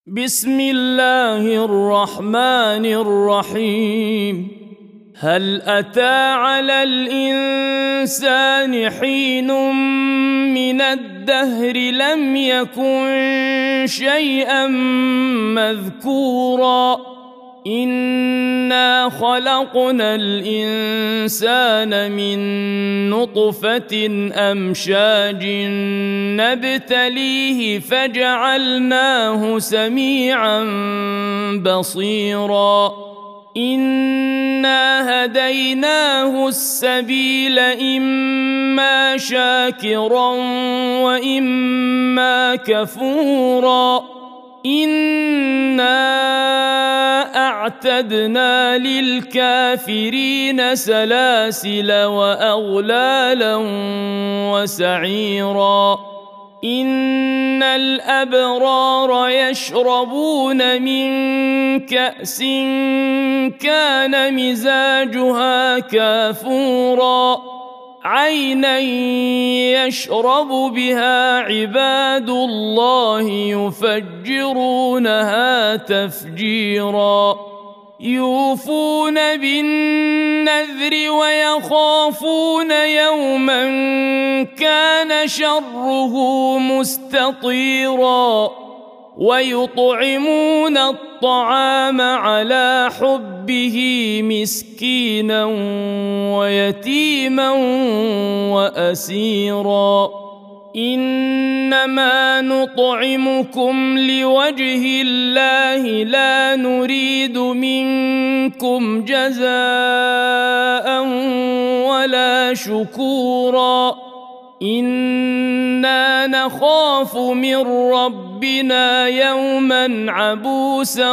بسم الله الرحمن الرحيم. هل أتى على الإنسان حين من الدهر لم يكن شيئا مذكورا إنا خلقنا الإنسان من نطفة أمشاج نبتليه فجعلناه سميعا بصيرا إنا هديناه السبيل إما شاكرا وإما كفورا إنا أعتدنا للكافرين سلاسل وأغلالا وسعيرا إن الأبرار يشربون من كأس كان مزاجها كافورا عينا يشرب بها عباد الله يفجرونها تفجيرا يوفون بالنذر ويخافون يوما كان شره مستطيرا ويطعمون الطعام على حبه مسكينا ويتيما وأسيرا إنما نطعمكم لوجه الله لا نريد منكم جزاء ولا شكورا إنا نخاف من ربنا يوما عبوسا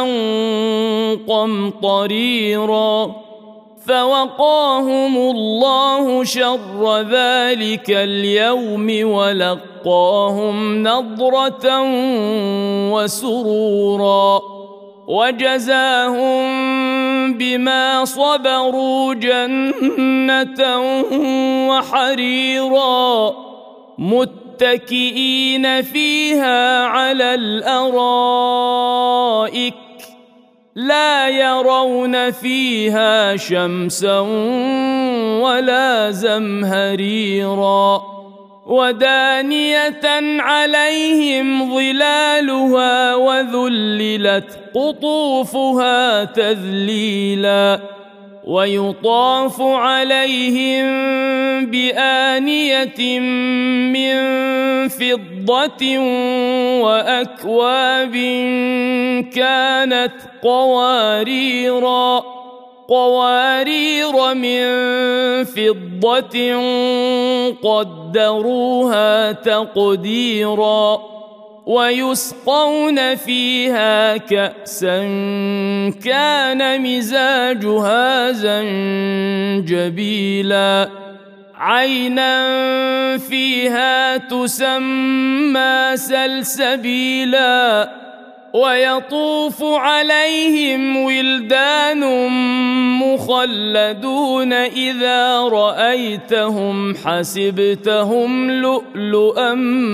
قمطريرا فوقاهم الله شر ذلك اليوم ولقاهم نضرة وسرورا وجزاهم بما صبروا جنة وحريرا متكئين فيها على الأرائك لا يرون فيها شمسا ولا زمهريرا ودانية عليهم ظلالها وذللت قطوفها تذليلا ويطاف عليهم بآنية من فضة وأكواب كانت قوارير من فضة قدروها تقديرا ويسقون فيها كأسا كان مزاجها زنجبيلا عينا فيها تسمى سلسبيلا ويطوف عليهم ولدان مخلدون إذا رأيتهم حسبتهم لؤلؤا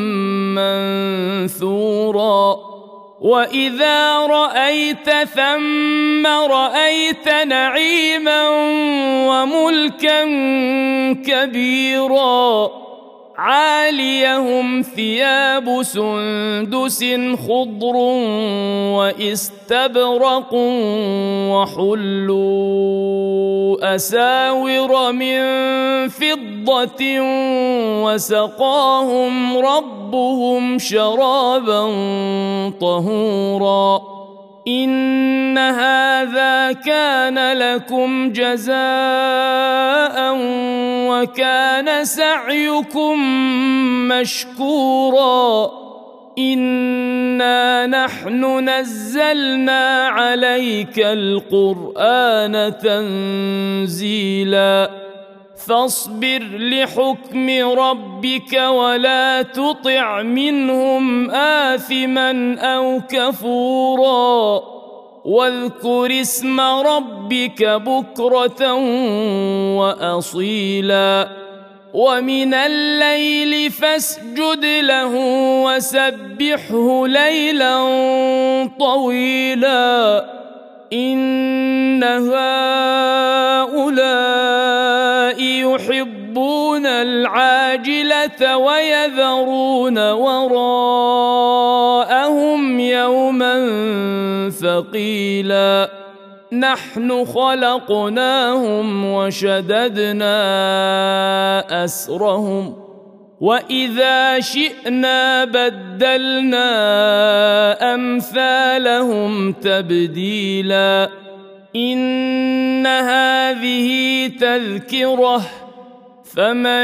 منثورا وإذا رأيت ثم رأيت نعيما وملكا كبيرا عاليهم ثياب سندس خضر واستبرق وحلوا أساور من فضة وسقاهم ربهم شرابا طهورا إن هذا كان لكم جزاء وكان سعيكم مشكورا إنا نحن نزلنا عليك القرآن تنزيلا فاصبر لحكم ربك ولا تطع منهم آثما أو كفورا واذكر اسم ربك بكرة وأصيلا ومن الليل فاسجد له وسبحه ليلا طويلا إن هؤلاء يحبون العاجلة ويذرون وراءهم يوما ثقيلا نحن خلقناهم وشددنا أسرهم وإذا شئنا بدلنا أمثالهم تبديلا إن هذه تذكرة فمن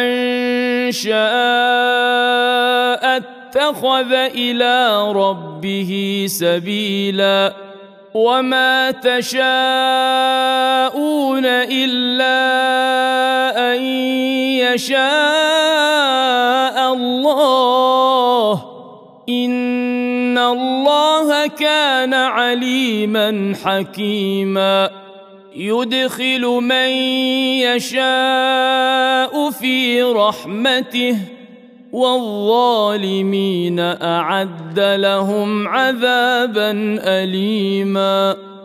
شاء اتخذ إلى ربه سبيلا وما تشاءون إلا أن يشاء الله إن الله كان عليما حكيما يدخل من يشاء في رحمته والظالمين أعد لهم عذابا أليما